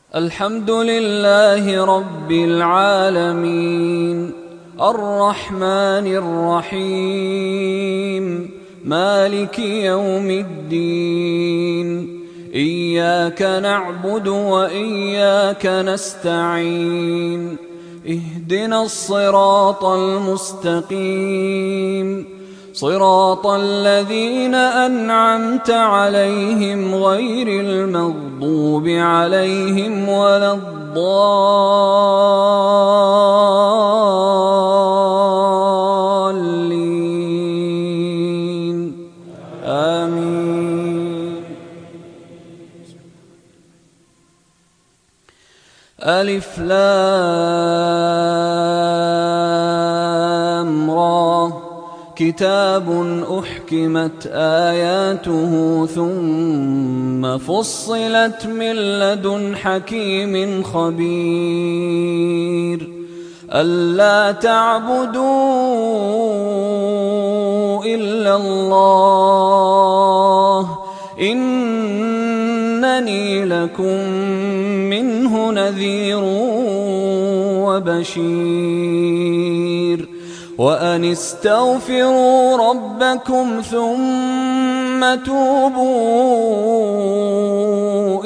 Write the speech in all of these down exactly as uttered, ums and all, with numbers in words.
الحمد لله رب العالمين الرحمن الرحيم مالك يوم الدين إياك نعبد وإياك نستعين اهدنا الصراط المستقيم صراط الذين أنعمت عليهم غير المغضوب عليهم ولا الضالين آمين. ألف لام را كتاب أحكمت آياته ثم فصلت من لدن حكيم خبير ألا تعبدوا إلا الله إنني لكم منه نذير وبشير وأن استغفروا ربكم ثم توبوا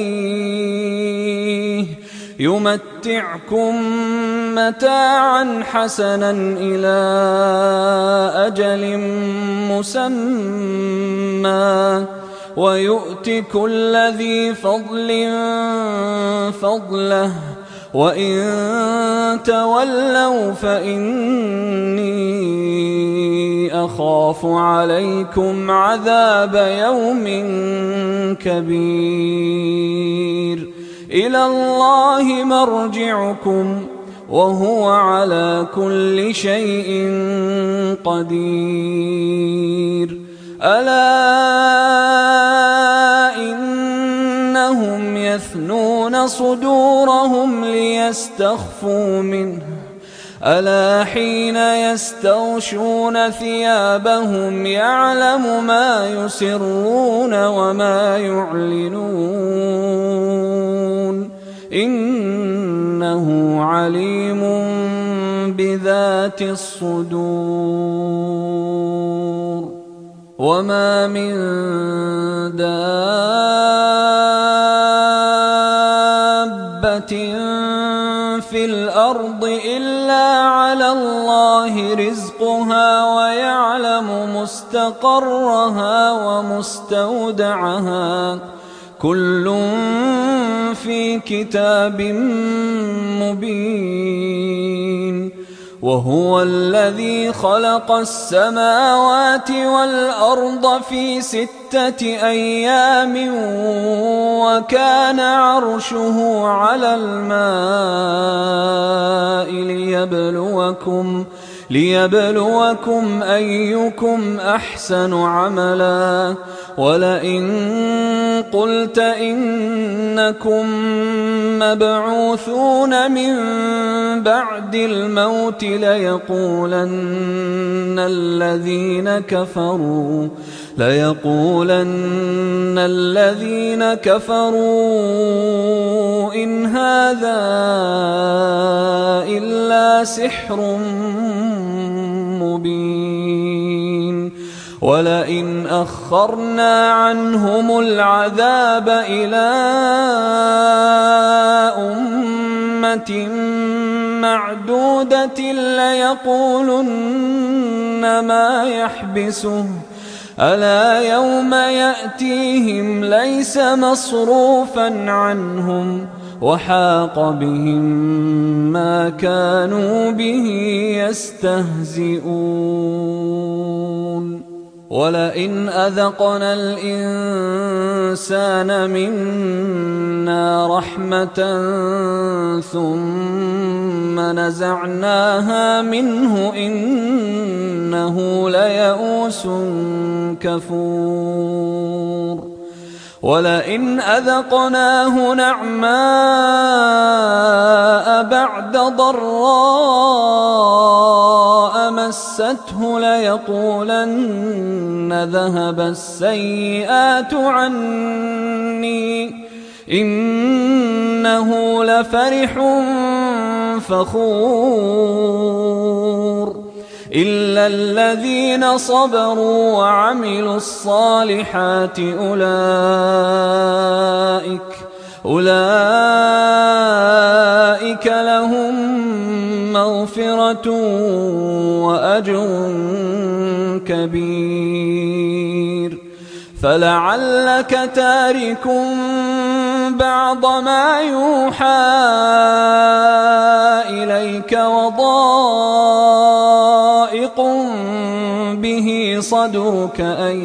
إليه يمتعكم متاعا حسنا إلى أجل مسمى ويؤت كل ذي فضل فضله وإن تولوا فإني أخاف عليكم عذاب يوم كبير إلى الله مرجعكم وهو على كل شيء قدير ألا إنهم يثنون صدورهم ليستخفوا منه ألا حين يستغشون ثيابهم يعلم ما يسرون وما يعلنون إنه عليم بذات الصدور وما من دابة في الأرض إلا على الله رزقها ويعلم مستقرها ومستودعها كل في كتاب مبين وهو الذي خلق السماوات والأرض في ستة أيام وكان عرشه على الماء ليبلوكم ليبلوكم أيكم أحسن عملا ولئن قلت إنكم مبعوثون من بعد الموت ليقولن الذين كفروا ليقولن الذين كفروا إن هذا إلا سحر مبين ولئن أخرنا عنهم العذاب إلى أمة معدودة ليقولن ما يحبسه ألا يوم يأتيهم ليس مصروفا عنهم وحاق بهم ما كانوا به يستهزئون ولئن أذقنا الإنسان منا رحمة ثم نزعناها منه إنه ليئوس كفور ولئن أذقناه نعماء بعد ضراء مسته ليقولن ذهب السيئات عني إن إنه لفرح فخور إلا الذين صبروا وعملوا الصالحات أولئك أولئك لهم مغفرة وأجر كبير فلعلك تارك بعض ما يوحى إليك وضائق به صدرك أن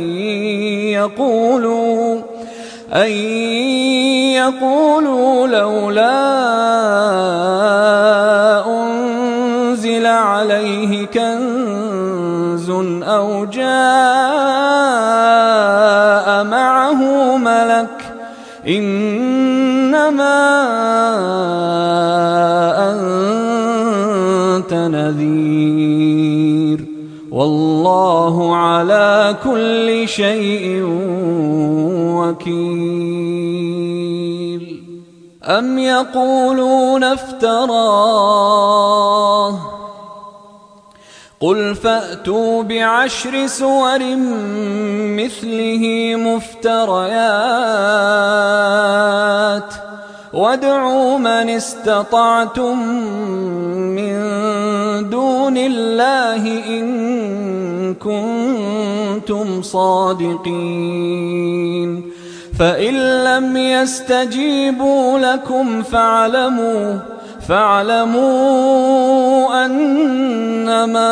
يقولوا أن يقولوا لولا أنزل عليه كنز أو جاء معه ملك إنما أنت نذير والله على كل شيء وكيل أم يقولون افتراه قل فأتوا بعشر سور مثله مفتريات وادعوا من استطعتم من دون الله إن كنتم صادقين فإن لم يستجيبوا لكم فاعلموا فاعلموا أنما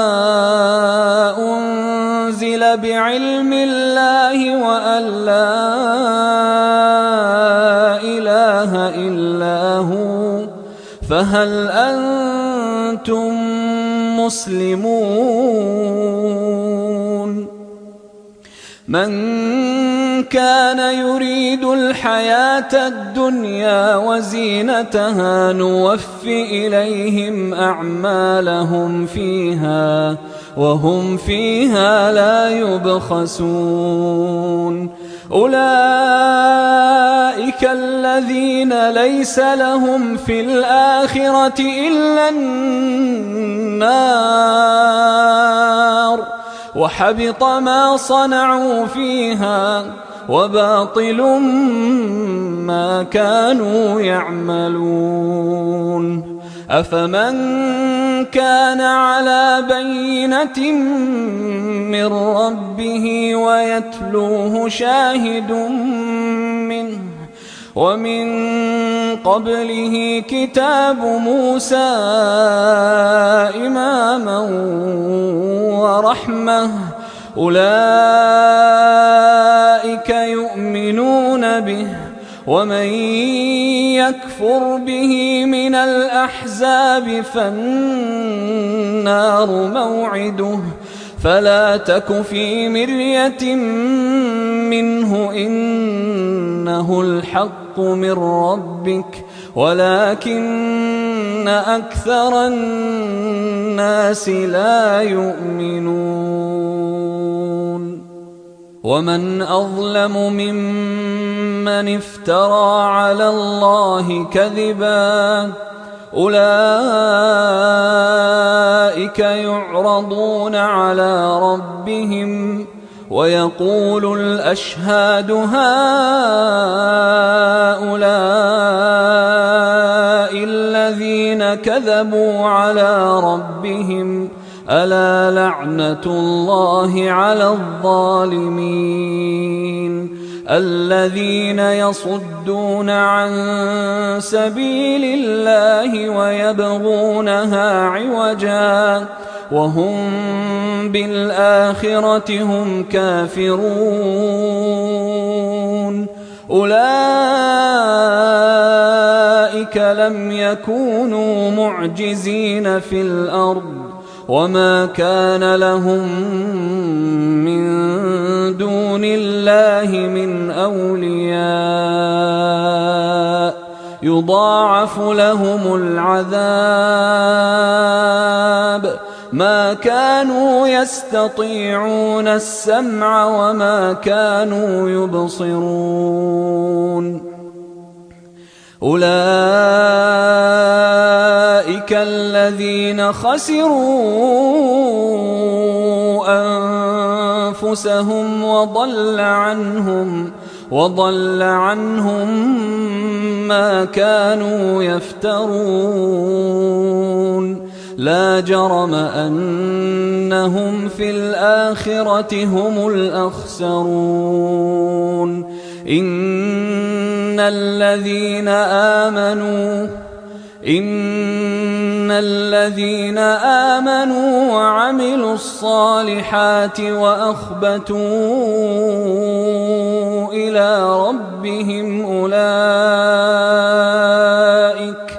أنزل بعلم الله وأن لا إله إلا هو فهل أنتم مسلمون من كان يريد الحياة الدنيا وزينتها نوف إليهم أعمالهم فيها وهم فيها لا يبخسون أولئك الذين ليس لهم في الآخرة إلا النار وحبط ما صنعوا فيها وباطل ما كانوا يعملون أفمن كان على بينة من ربه ويتلوه شاهد منه ومن قبله كتاب موسى إماما ورحمة أولئك يؤمنون به ومن يكفر به من الأحزاب فالنار موعده فلا تك في مرية منه إنه الحق من ربك ولكن أكثر الناس لا يؤمنون ومن أظلم ممن افترى على الله كذبا أولئك يعرضون على ربهم ويقول الأشهاد هؤلاء الذين كذبوا على ربهم ألا لعنة الله على الظالمين الذين يصدون عن سبيل الله ويبغونها عوجا وهم بالآخرة هم كافرون أولئك لم يكونوا معجزين في الأرض وما كان لهم من دون الله من أولياء يضاعف لهم العذاب ما كانوا يستطيعون السمع وما كانوا يبصرون أولئك الذين خسروا أنفسهم وضل عنهم وضل عنهم ما كانوا يفترون لا جرم أنهم في الآخرة هم الأخسرون إن الذين آمنوا إن الذين آمنوا وعملوا الصالحات وأخبتوا إلى ربهم أولئك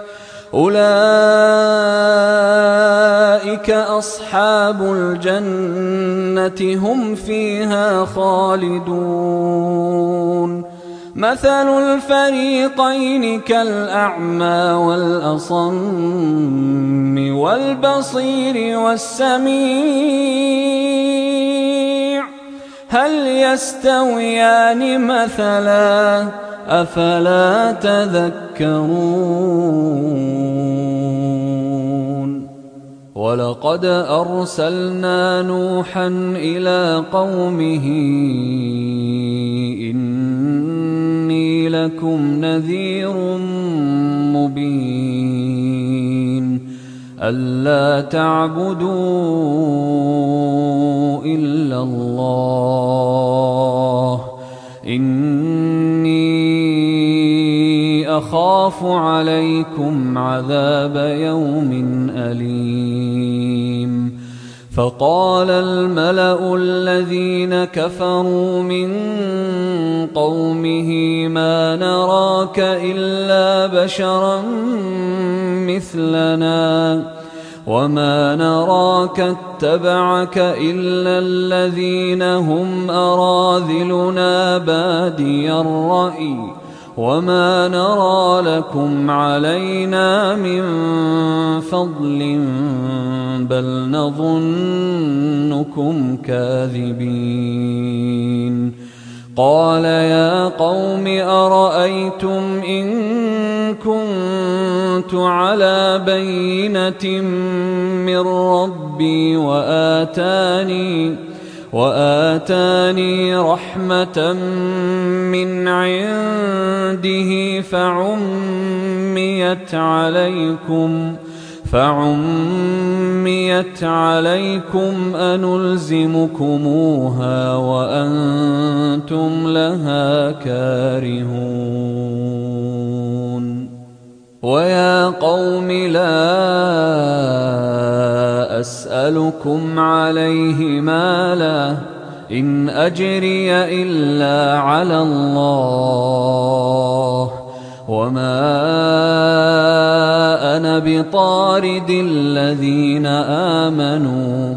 أولئك أصحاب الجنة هم فيها خالدون مثل الفريقين كالأعمى والأصم والبصير والسميع هل يستويان مثلا أفلا تذكرون ولقد أرسلنا نوحا إلى قومه إني لكم نذير مبين ألا تعبدوا إلا الله إني أخاف عليكم عذاب يوم أليم فقال الملأ الذين كفروا من قومه ما نراك إلا بشرا مثلنا وما نراك اتبعك إلا الذين هم أراذلنا بادي الرأي وما نرى لكم علينا من فضل بل نظنكم كاذبين قال يا قوم أرأيتم إن كنت على بينة من ربي وآتاني وآتاني رحمة من عنده فعميت عليكم فعميت عليكم أنلزمكموها وأنتم لها كارهون ويا قوم لا أسألكم عليه مالا إن أجري إلا على الله وما أنا بطارد الذين آمنوا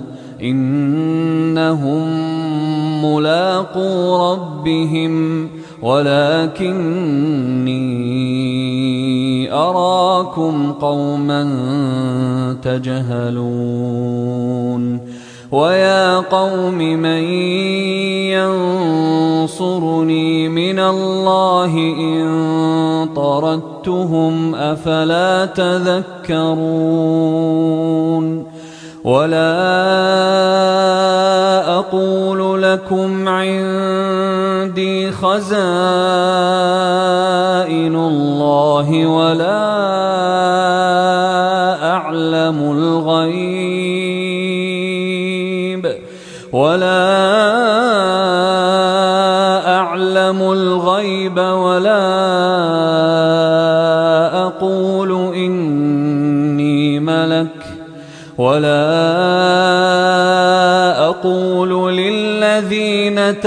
إنهم ملاقو ربهم ولكني أراكم قوما تجهلون ويا قوم من ينصرني من الله إن طردتهم أفلا تذكرون ولا أقول لكم عندي خزائن الله ولا أعلم الغيب ولا أعلم الغيب ولا أقول إني ملك ولا أقول للذين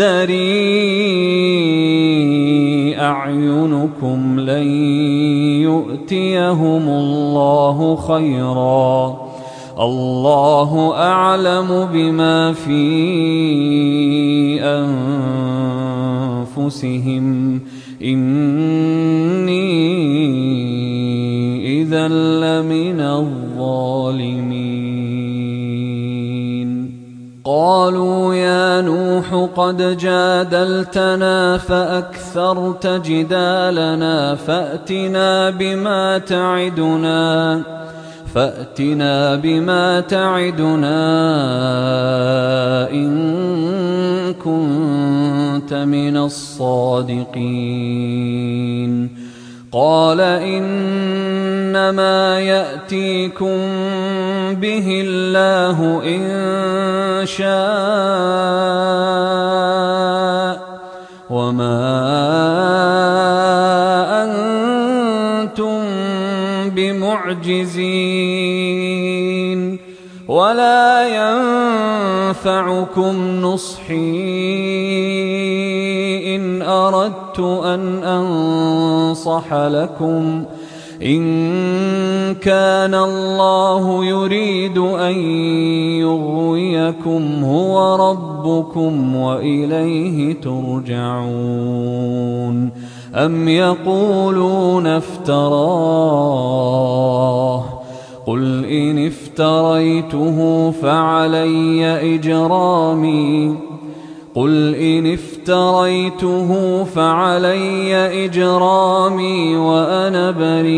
تزدري أعينكم لن يؤتيهم الله خيرا الله أعلم بما في أنفسهم إني إذا لمن الظالمين قالوا يا نوح نوح قد جادلتنا فأكثرت جدالنا فأتنا بما تعدنا فأتنا بما تعدنا إن كنت من الصادقين. قال إنما يأتيكم به الله إن شاء وما أنتم بمعجزين ولا ينفعكم نصحي إن أردت أن أنصح لكم إن كان الله يريد أن يغويكم هو ربكم وإليه ترجعون. أم يقولون افتراه قل إن افتريته فعلي إجرامي قل إن افتريته فعلي إجرامي وأنا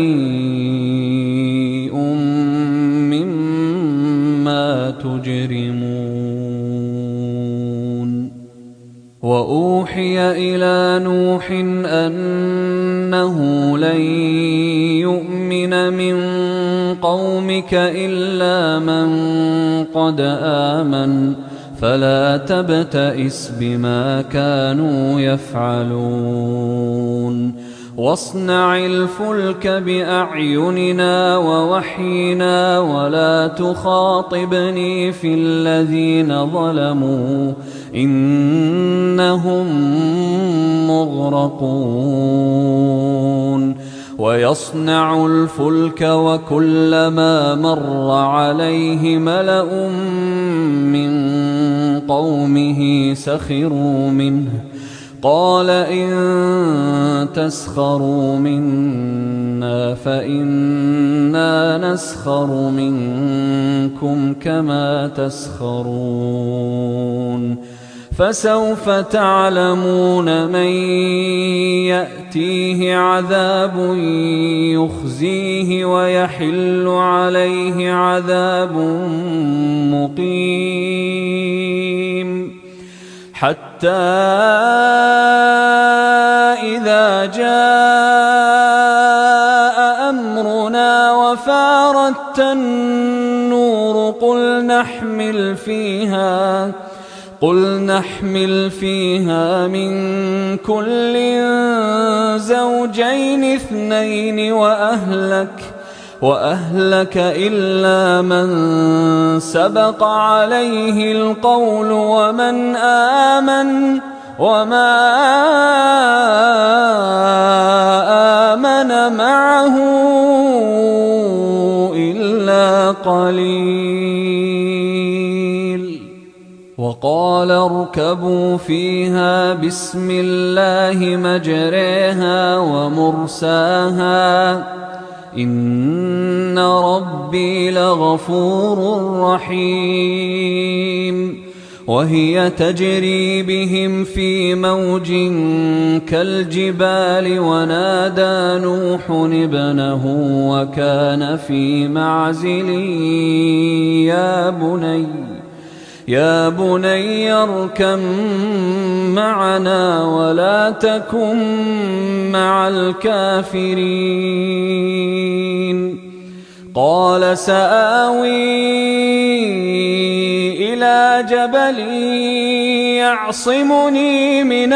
بريء مما تجرمون. وأوحي إلى نوح أنه لن يؤمن من قومك إلا من قد آمن فلا تبتئس بما كانوا يفعلون. واصنع الفلك بأعيننا ووحينا ولا تخاطبني في الذين ظلموا إنهم مغرقون. ويصنع الفلك وكلما مر عليه ملأ من قومه سخروا منه قال إن تسخروا منا فإنا نسخر منكم كما تسخرون. فسوف تعلمون من يأتيه عذاب يخزيه ويحل عليه عذاب مقيم. حتى إذا جاء أمرنا وفارت النور قل نحمل فيها قل نحمل فيها من كل زوجين اثنين وأهلك وأهلك إلا من سبق عليه القول ومن آمن وما آمن معه إلا قليل. وقال اركبوا فيها بسم الله مجريها ومرساها إن ربي لغفور رحيم. وهي تجري بهم في موج كالجبال ونادى نوح ابنه وكان في معزل يا بني يا بني اركب معنا ولا تكن مع الكافرين. قال سآوي إلى جبل يعصمني من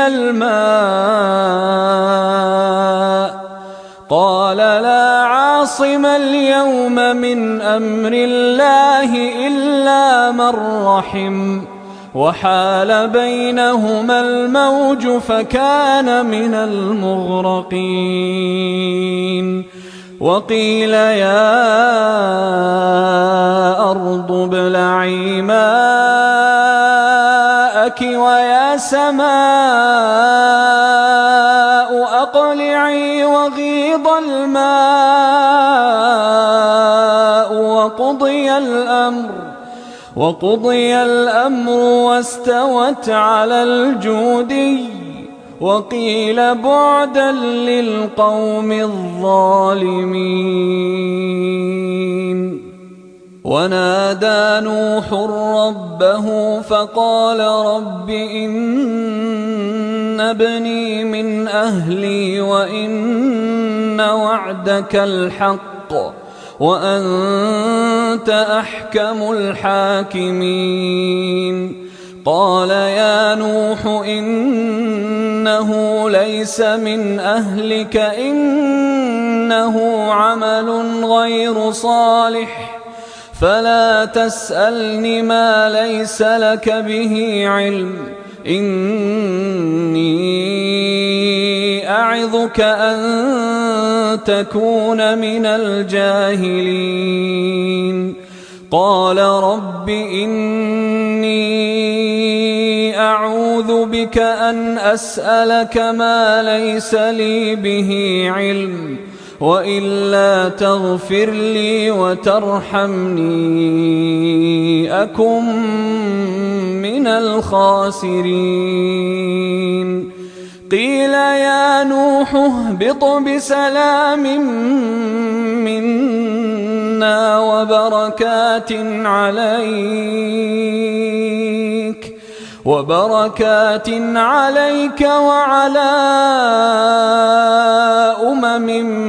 الماء قال لا عاصم اليوم من أمر الله إلا من رحم وحال بينهما الموج فكان من المغرقين. وقيل يا أرض ابلعي ماءك ويا سماء أقلعي وغيض الماء وقضي الأمر وقضي الأمر واستوت على الجودي وقيل بعدا للقوم الظالمين. ونادى نوح ربه فقال رب إن ابني من أهلي وإن وعدك الحق وأنت أحكم الحاكمين. قال يا نوح إنه ليس من أهلك إنه عمل غير صالح فلا تسألني ما ليس لك به علم إني أعظك أن تكون من الجاهلين. قال رب إني أعوذ بك أن أسألك ما ليس لي به علم وإلا تغفر لي وترحمني أكن من الخاسرين. قيل يا نوح اهبط بسلام منا وبركات عليك وبركات عليك وعلى أمم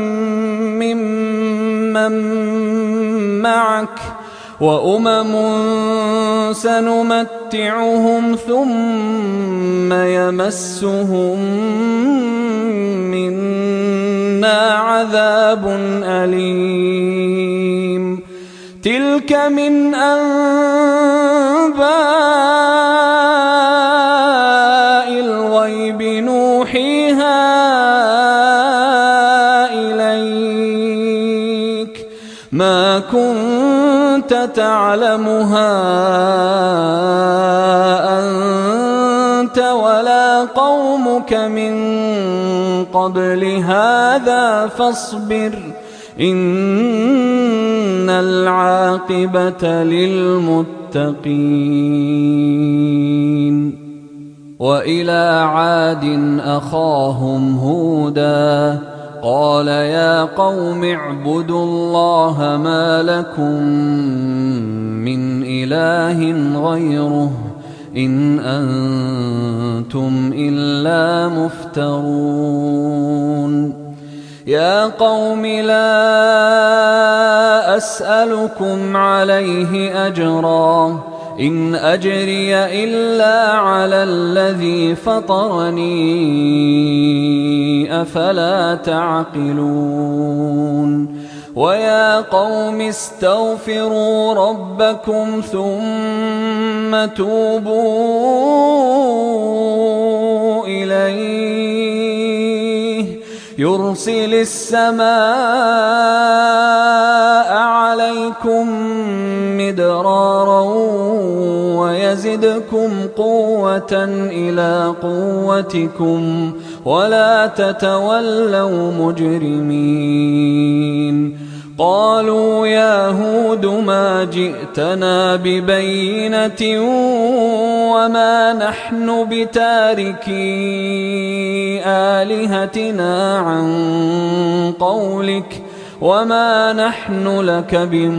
ممن معك وأمم سنمتعهم ثم يمسهم منا عذاب أليم. تلك من أنباء الغيب نوحيها إليك ما كنت تعلمها أنت ولا قومك من قبل هذا فاصبر إن العاقبة للمتقين. وإلى عاد أخاهم هودا قال يا قوم اعبدوا الله ما لكم من إله غيره إن أنتم إلا مفترون. يا قوم لا أسألكم عليه أجرا إن أجري إلا على الذي فطرني أفلا تعقلون. ويا قوم استغفروا ربكم ثم توبوا إليه يرسل السماء عليكم مدرارا ويزدكم قوة إلى قوتكم ولا تتولوا مجرمين. قالوا يا هود ما جئتنا ببينة وما نحن بتاركي آلهتنا عن قولك وما نحن لك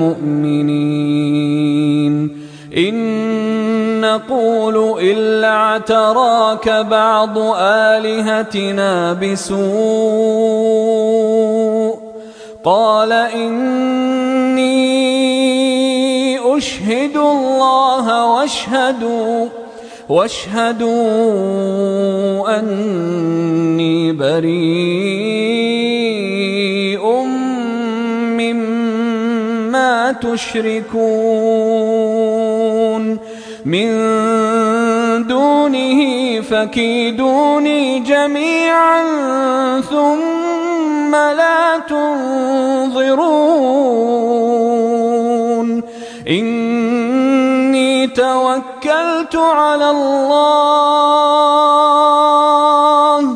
بمؤمنين إن نقول إلا اعتراك بعض آلهتنا بسوء. قال إني أشهد الله واشهدوا واشهدوا أني بريء مما تشركون من دونه فكيدوني جميعا ثم لا تنظرون. إني توكلت على الله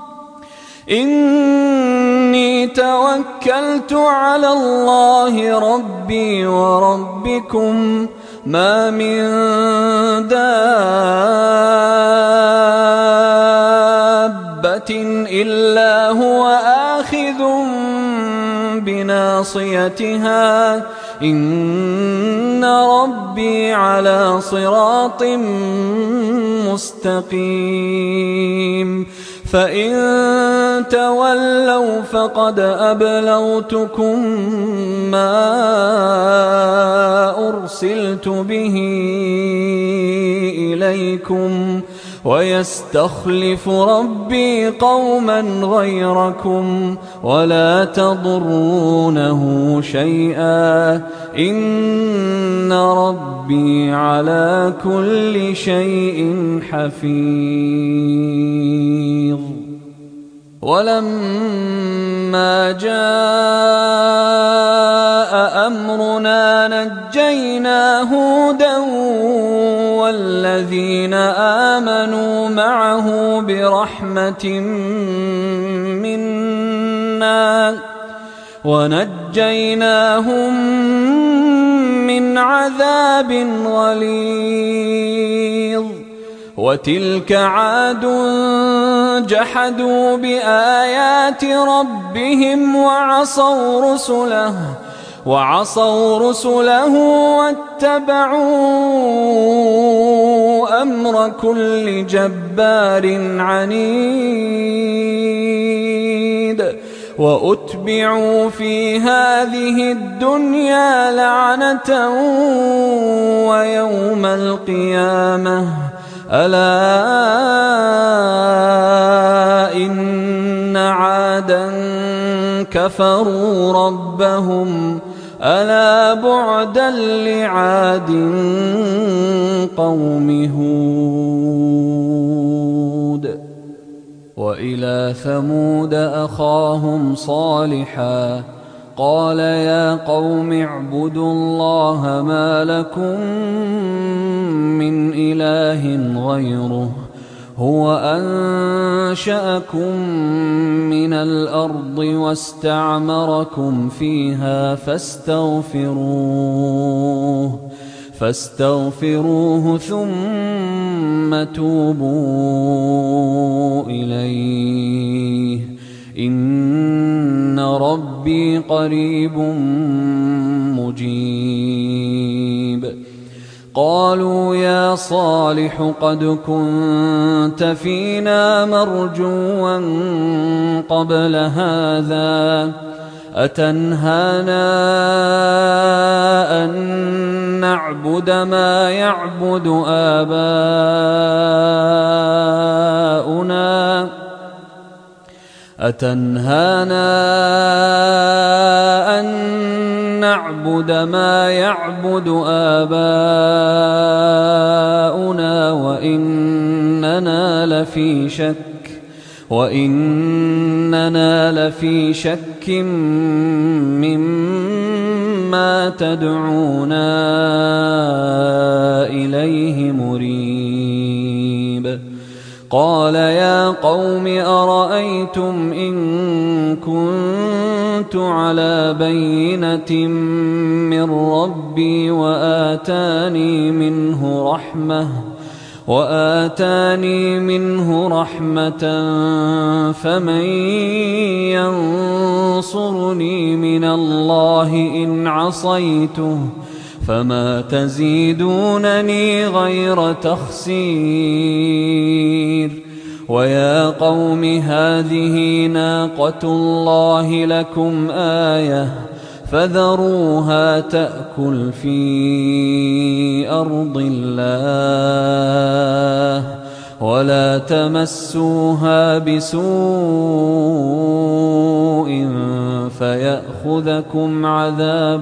إني توكلت على الله ربي وربكم ما من دابة إلا هو آخذ بناصيتها إن ربي على صراط مستقيم فإن تولوا فقد أبلغتكم ما أرسلت به إليكم ويستخلف ربي قوما غيركم ولا تضرونه شيئا إن ربي على كل شيء حفيظ. ولما جاء أمرنا نجينا هودا والذين آمنوا معه برحمة منا ونجيناهم من عذاب غليظ. وتلك عاد جحدوا بآيات ربهم وعصوا رسله وعصوا رسله واتبعوا أمر كل جبار عنيد وأتبعوا في هذه الدنيا لعنة ويوم القيامة ألا إن عادا كفروا ربهم ألا بعدا لعاد قوم هود. وإلى ثمود أخاهم صالحا قال يا قوم اعبدوا الله ما لكم من إله غيره هو أنشأكم من الأرض واستعمركم فيها فاستغفروه فاستغفروه ثم توبوا إليه إن ربي قريب مجيب. قالوا يا صالح قد كنت فينا مرجوا قبل هذا أتنهانا أن نعبد ما يعبد آباؤنا أتنهانا أن نعبد ما يعبد آباؤنا وإننا لفي شك وإننا لفي شك مما تدعونا إليه مريب. قال يا قوم أرأيتم إن كنت على بينة من ربي وآتاني منه رحمة وآتاني منه رحمة فمن ينصرني من الله إن عصيته فما تزيدونني غير تخسير. ويا قوم هذه ناقة الله لكم آية فذروها تأكل في أرض الله ولا تمسوها بسوء فيأخذكم عذاب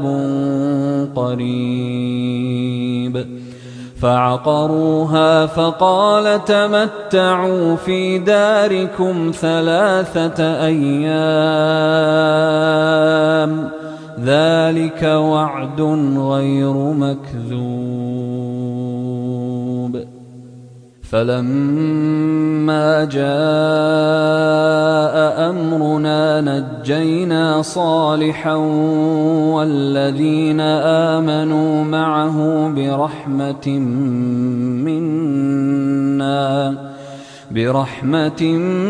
قريب. فعقروها فقال تمتعوا في داركم ثلاثة أيام ذلك وعد غير مكذوب. فلما جاء أمرنا نجينا صالحا والذين آمنوا معه برحمة منا برحمة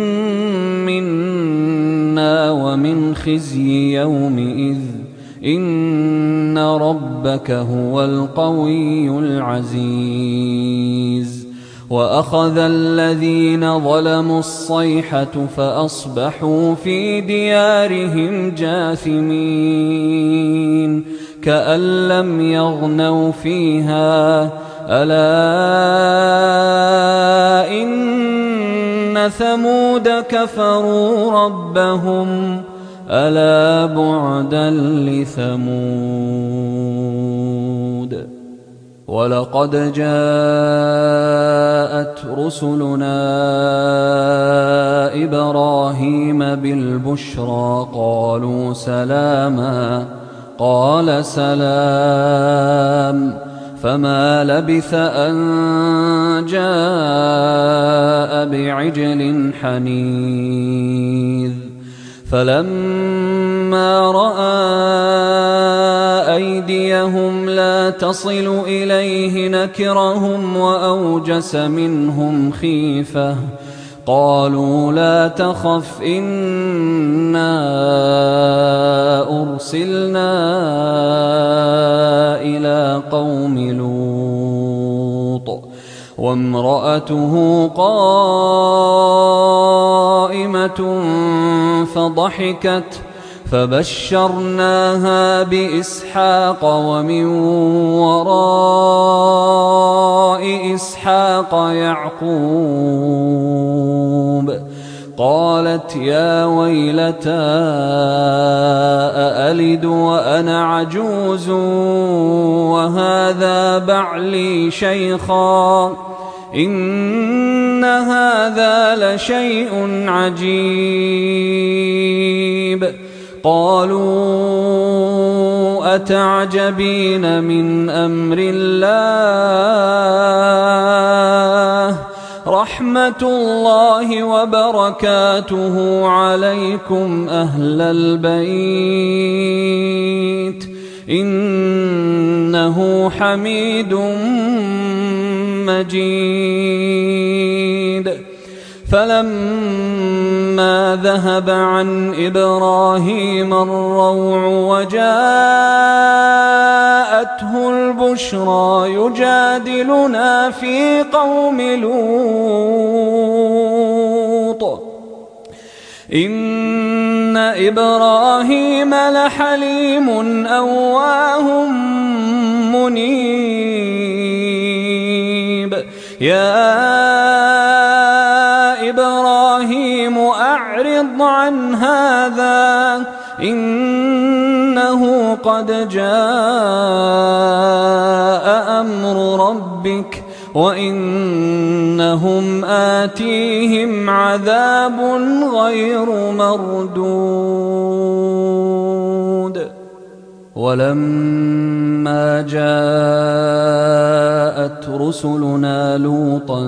منا ومن خزي يومئذ إن ربك هو القوي العزيز. وأخذ الذين ظلموا الصيحة فأصبحوا في ديارهم جاثمين كأن لم يغنوا فيها ألا إن ثمود كفروا ربهم ألا بعدا لثمود. ولقد جاءت رسلنا إبراهيم بالبشرى قالوا سلاما قال سلام فما لبث أن جاء بعجل حنيذ. فلما رأى أيديهم لا تصل إليه نكرهم وأوجس منهم خيفة قالوا لا تخف إنا أرسلنا إلى قوم لوط وامرأته قائمة فضحكت فبشرناها بإسحاق ومن وراء إسحاق يعقوب. قالت يا ويلتى أألد وأنا عجوز وهذا بعلي شيخا إن هذا لشيء عجيب. قالوا أتعجبين من أمر الله رحمة الله وبركاته عليكم أهل البيت إنه حميد مجيد. فلما ذهب عن إبراهيم الروع وجاءته البشرى يجادلنا في قوم لوط إن إبراهيم لحليم أواه منيب. يا إبراهيم أعرض عن هذا إنه قد جاء أمر ربك وإنهم آتيهم عذاب غير مردود. ولما جاءت رسلنا لوطا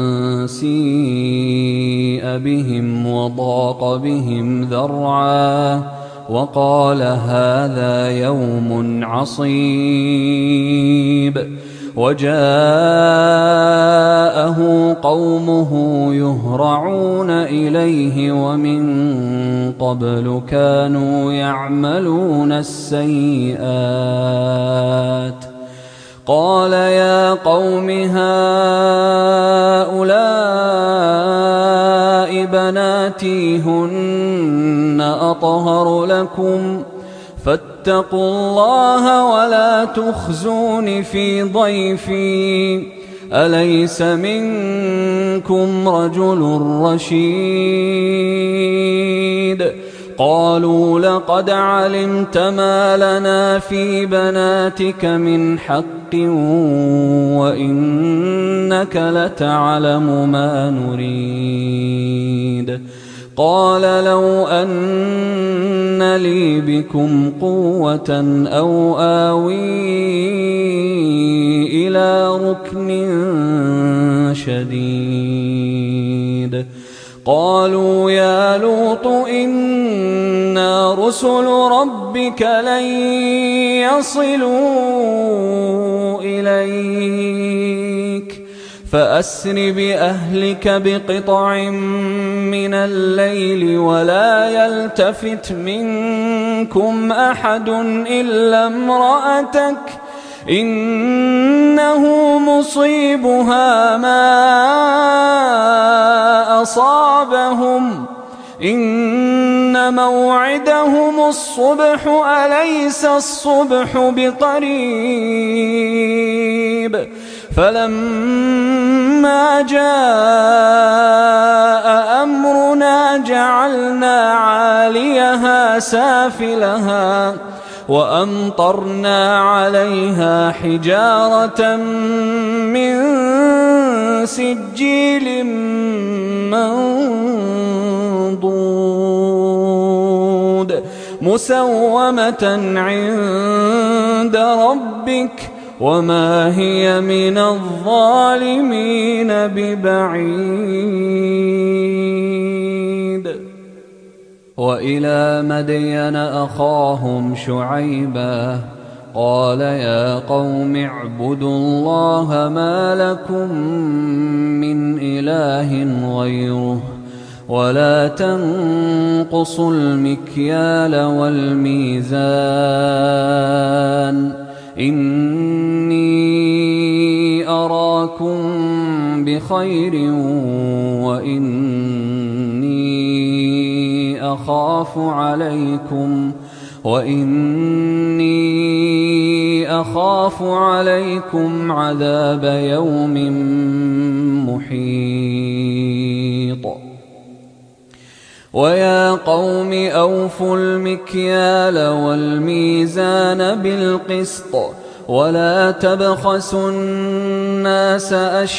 سيء بهم وضاق بهم ذرعا وقال هذا يوم عصيب. وجاءه قومه يهرعون إليه ومن قبل كانوا يعملون السيئات. قال يا قوم هؤلاء بناتي هن أطهر لكم فاتقوا الله ولا تخزون في ضيفي أليس منكم رجل رشيد. قالوا لقد علمت ما لنا في بناتك من حق وإنك لتعلم ما نريد. قال لو أن لي بكم قوة أو آوي إلى ركن شديد. قالوا يا لوط إنا رسل ربك لن يصلوا إليك فأسر بأهلك بقطع من الليل ولا يلتفت منكم أحد إلا امرأتك إنه مصيبها ما أصابهم إن موعدهم الصبح أليس الصبح بقريب. فلما جاء أمرنا جعلنا عاليها سافلها وأمطرنا عليها حجارة من سجيل منضود مسومة عند ربك وما هي من الظالمين ببعيد. وإلى مدين أخاهم شعيبا قال يا قوم اعبدوا الله ما لكم من إله غيره ولا تنقصوا المكيال والميزان إني أراكم بخير وإني أخاف عليكم وإني أخاف عليكم عذاب يوم محيط. ويا قوم أوفوا المكيال والميزان بالقسط ولا تبخسوا الناس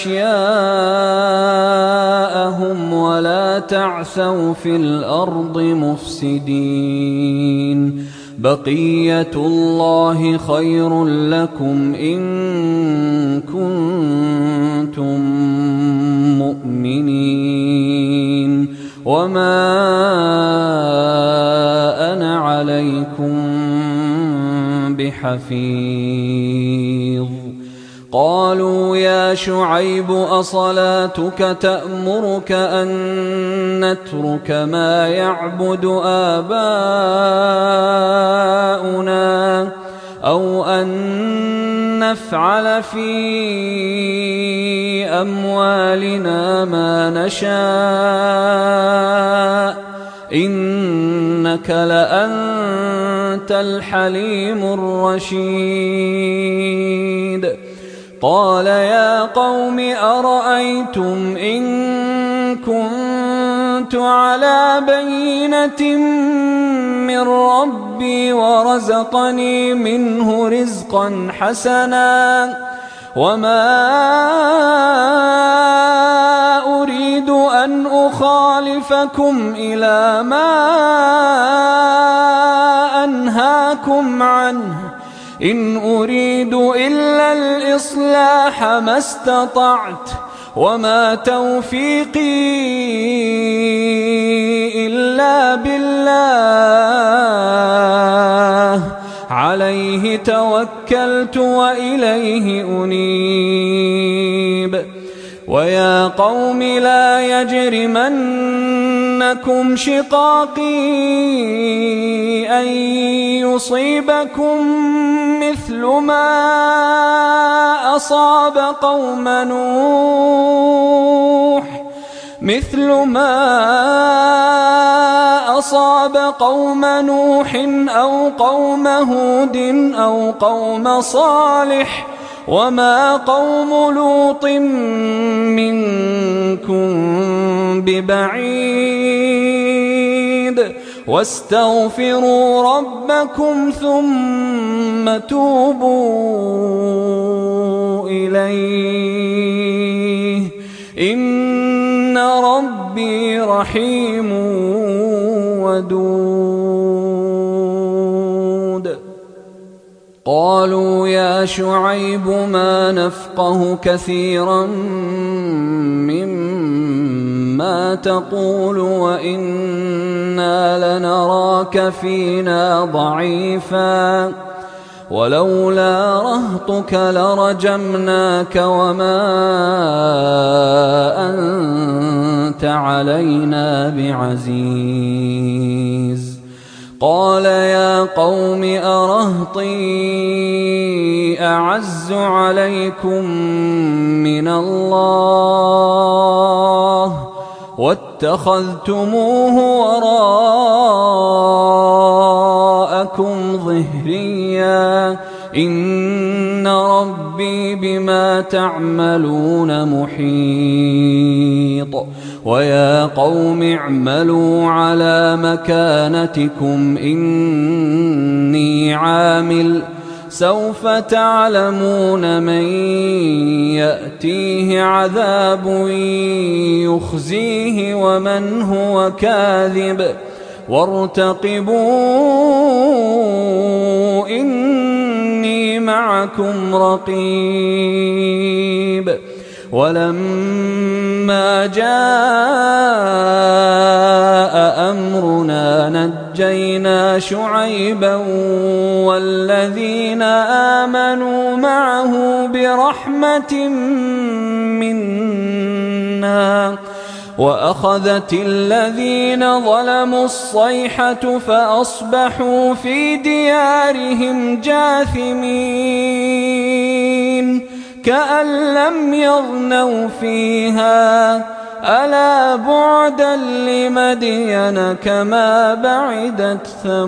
أشياءهم ولا تعثوا في الأرض مفسدين. بقية الله خير لكم إن كنتم مؤمنين وما أنا عليكم بحفيظ. قالوا يا شعيب أصلاتك تأمرك أن نترك ما يعبد آباؤنا أو أن نفعل في أموالنا ما نشاء إنك لأنت الحليم الرشيد. قال يا قوم أرأيتم إن كنت على بينة من ربي ورزقني منه رزقا حسنا وما أريد أن أخالفكم إلى ما أنهاكم عنه إن أريد إلا الإصلاح ما استطعت وما توفيقي إلا بالله عليه توكلت وإليه أنيب. ويا قوم لا يجرمنكم شقاقي أن يصيبكم مثل ما أصاب قوم نوح مثل ما أصاب قوم نوح أو قوم هود أو قوم صالح وما قوم لوط منكم ببعيد. واستغفروا ربكم ثم توبوا إليه إن ربي رحيم ودود. قالوا يا شعيب ما نفقه كثيرا مما تقول وإنا لنراك فينا ضعيفا ولولا رهطك لرجمناك وما أنت علينا بعزيز. قال يا قوم أرهطي أعز عليكم من الله واتخذتموه وراءكم ظهريا إن ربي بما تعملون محيط. ويا قوم اعملوا على مكانتكم إني عامل سوف تعلمون من يأتيه عذاب يخزيه ومن هو كاذب وارتقبوا إني معكم رقيب. ولما جاء أمرنا نجينا شعيبا والذين آمنوا معه برحمة منا وأخذت الذين ظلموا الصيحة فأصبحوا في ديارهم جاثمين كأن لم يغنوا فيها ألا بعدا لمدين كما بعدت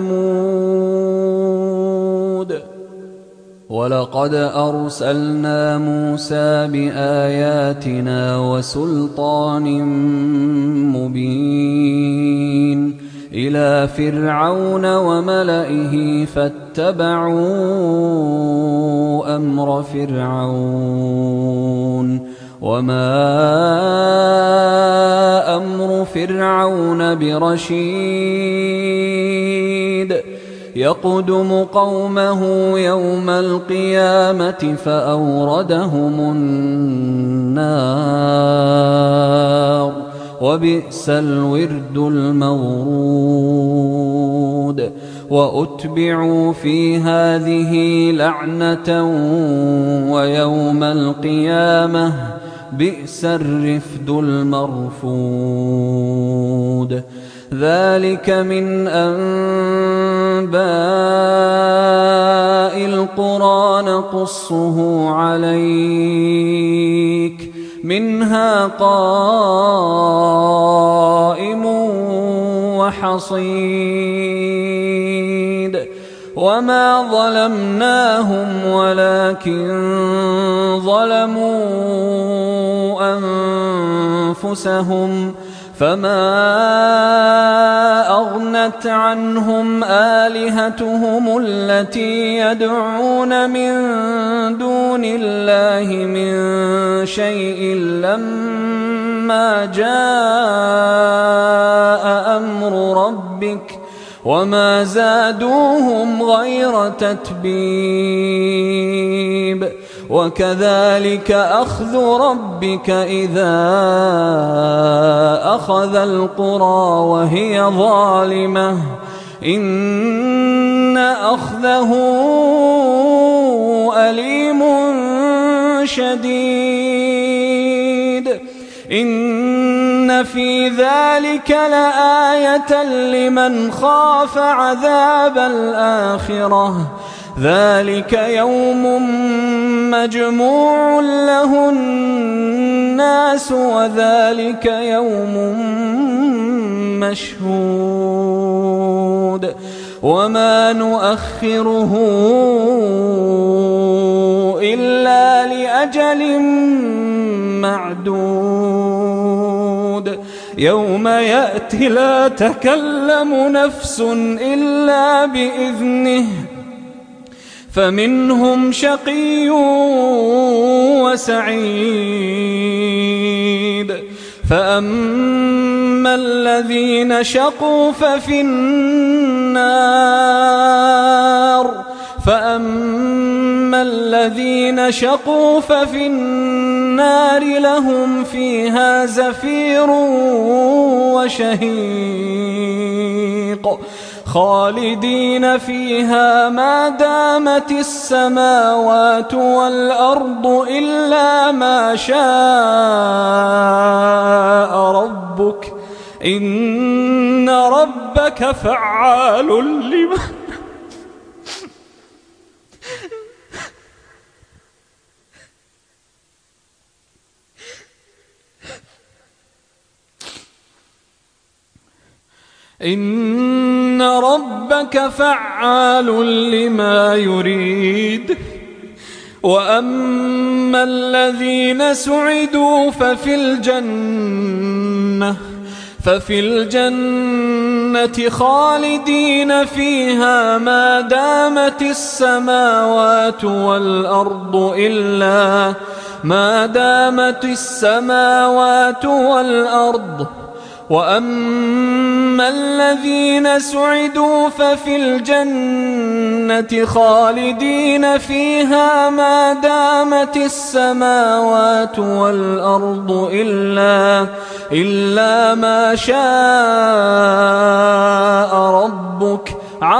ثمود. ولقد أرسلنا موسى بآياتنا وسلطان مبين إلى فرعون وملئه فاتبعوا أمر فرعون وما أمر فرعون برشيد يقدم قومه يوم القيامة فأوردهم النار وبئس الورد المورود. وأتبعوا في هذه لعنة ويوم القيامة بئس الرفد المرفود. ذلك من أنباء القرى نقصه عليك منها قائم وحصيد. وما ظلمناهم ولكن ظلموا أنفسهم فما أغنت عنهم آلهتهم التي يدعون من دون الله من شيء لما جاء أمر ربك وما زادوهم غير تتبيب. وكذلك أخذ ربك إذا أخذ القرى وهي ظالمة إن أخذه أليم شديد. إن في ذلك لآية لمن خاف عذاب الآخرة ذلك يوم مجموع له الناس وذلك يوم مشهود وما نؤخره إلا لأجل معدود. يوم يأتي لا تكلم نفس إلا بإذنه فمنهم شقي وسعيد. فأما الذين شقوا ففي النار فأما الذين شقوا ففي النار لهم فيها زفير وشهيق خالدين فيها ما دامت السماوات والأرض إلا ما شاء ربك إن ربك فعال لما إن ربك فعال لما يريد. وأما الذين سعدوا ففي الجنة ففي الجنة خالدين فيها ما دامت السماوات والأرض إلا ما دامت السماوات والأرض. وأما الذين سعدوا ففي الجنة خالدين فيها ما دامت السماوات والأرض إلا إلا ما شاء ربك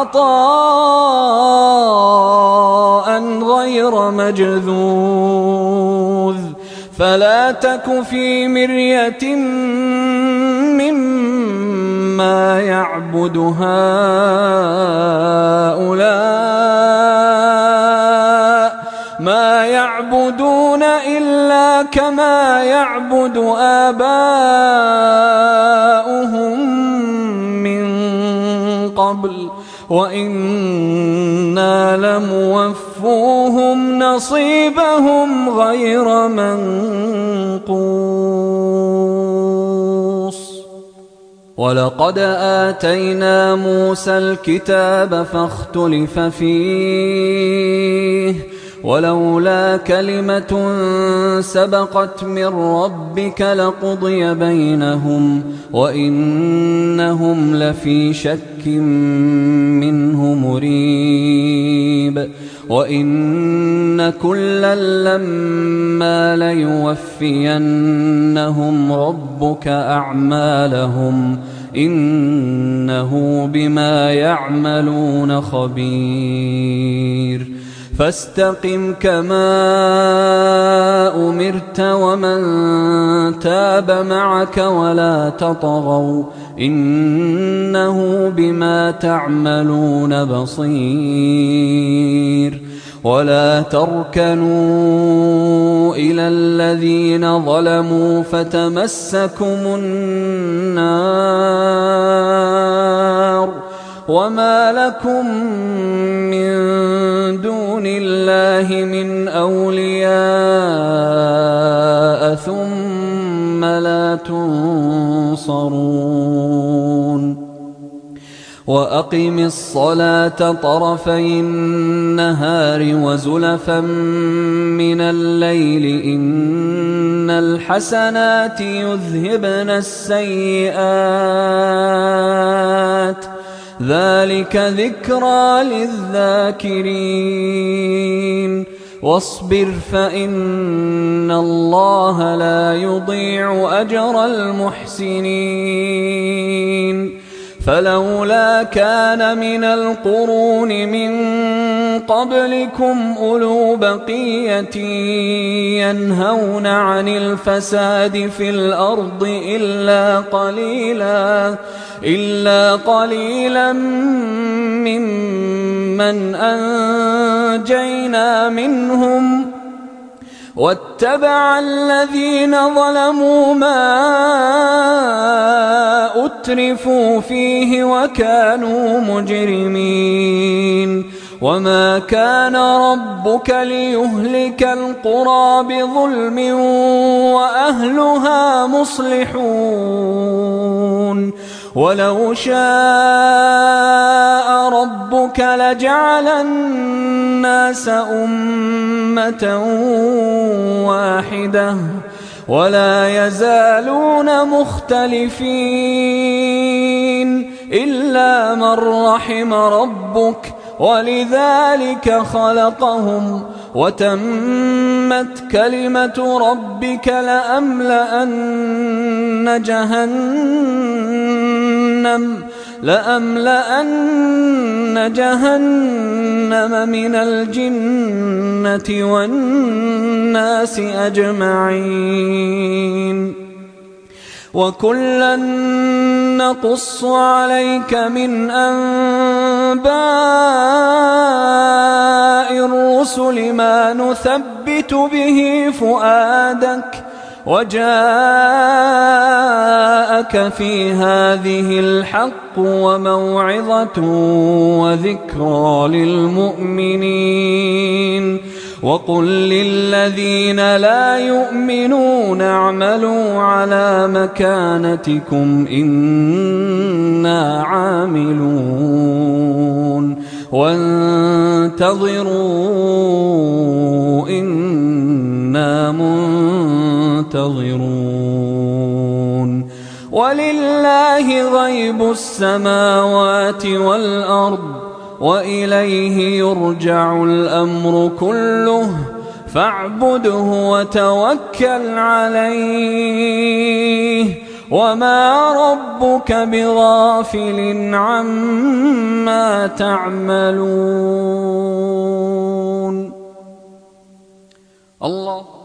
عطاء غير مجذوذ. فلا تك في مرية مما يعبد هؤلاء ما يعبدون إلا كما يعبد آباؤهم من قبل وإنا لموفوهم نصيبهم غير منقوص. ولقد آتينا موسى الكتاب فاختلف فيه ولولا كلمة سبقت من ربك لقضي بينهم وإنهم لفي شك منه مريب. وإن كلا لما ليوفينهم ربك أعمالهم إنه بما يعملون خبير. فاستقم كما أمرت ومن تاب معك ولا تطغوا إنه بما تعملون بصير. ولا تركنوا إلى الذين ظلموا فتمسكم النار وما لكم من دون الله من أولياء ثم لا تنصرون. وأقم الصلاة طرفي النهار وزلفا من الليل إن الحسنات يذهبن السيئات ذلك ذكرى للذاكرين. واصبر فإن الله لا يضيع أجر المحسنين. فلولا كان من القرون من قبلكم أولو بقية ينهون عن الفساد في الأرض إلا قليلا إلا قليلا ممن أنجينا منهم واتبع الذين ظلموا ما أترفوا فيه وكانوا مجرمين. وما كان ربك ليهلك القرى بظلم وأهلها مصلحون. ولو شاء ربك لجعل الناس أمة واحدة ولا يزالون مختلفين إلا من رحم ربك ولذلك خلقهم وتمت كلمة ربك لأملأن جهنم لأملأن جهنم من الجنة والناس أجمعين وكلا نقص عليك من أنباء الرسل ما نثبت به فؤادك وجاءك في هذه الحق وموعظة وذكرى للمؤمنين وقل للذين لا يؤمنون اعملوا على مكانتكم إنا عاملون وانتظروا إنا منتظرون ولله غيب السماوات والأرض وإليه يرجع الأمر كله فاعبده وتوكل عليه وما ربك بغافل عما تعملون. الله